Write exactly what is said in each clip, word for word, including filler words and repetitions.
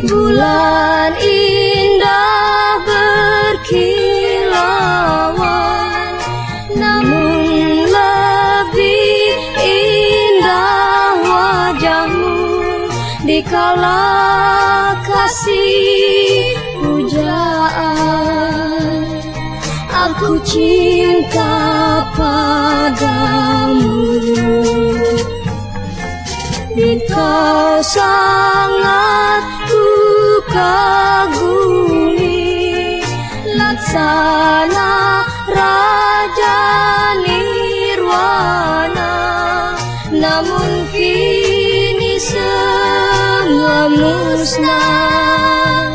Bulan indah berkilauan, namun lebih indah wajahmu dikala kasih pujaan. Aku cinta padamu, engkau sangat ku kagumi, laksana raja nirwana. Namun kini semua musnah,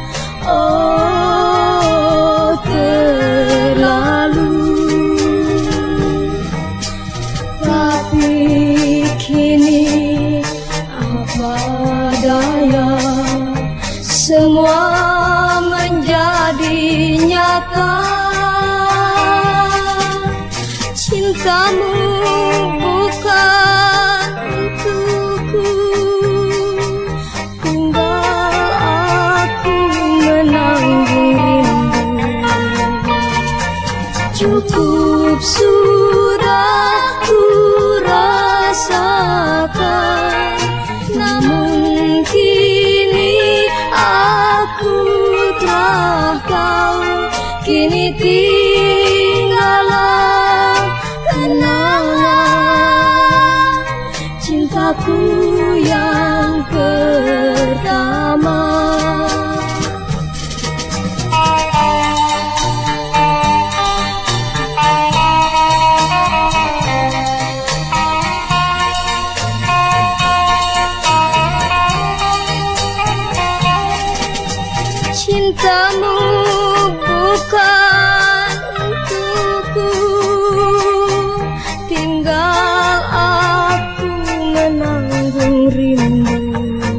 oh terlalu. Tapi kini apa daya, semua menjadi nyata. Cintamu bukan untukku, tinggal aku menanggung rindu. Cukup sudah ku rasakan, namun kini aku telah tahu. Kini tinggallah kenangan cintaku yang pertama. Cintamu bukan untukku, tinggal aku menanggung rindu.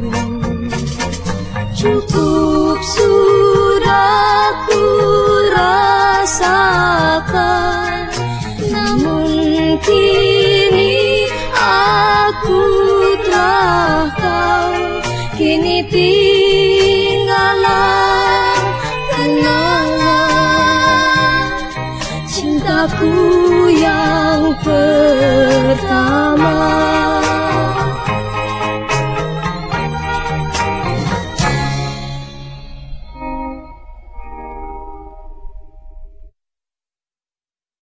Cukup sudah ku rasakan, namun kini aku telah tahu. Kini tinggallah kenangan cintaku yang pertama.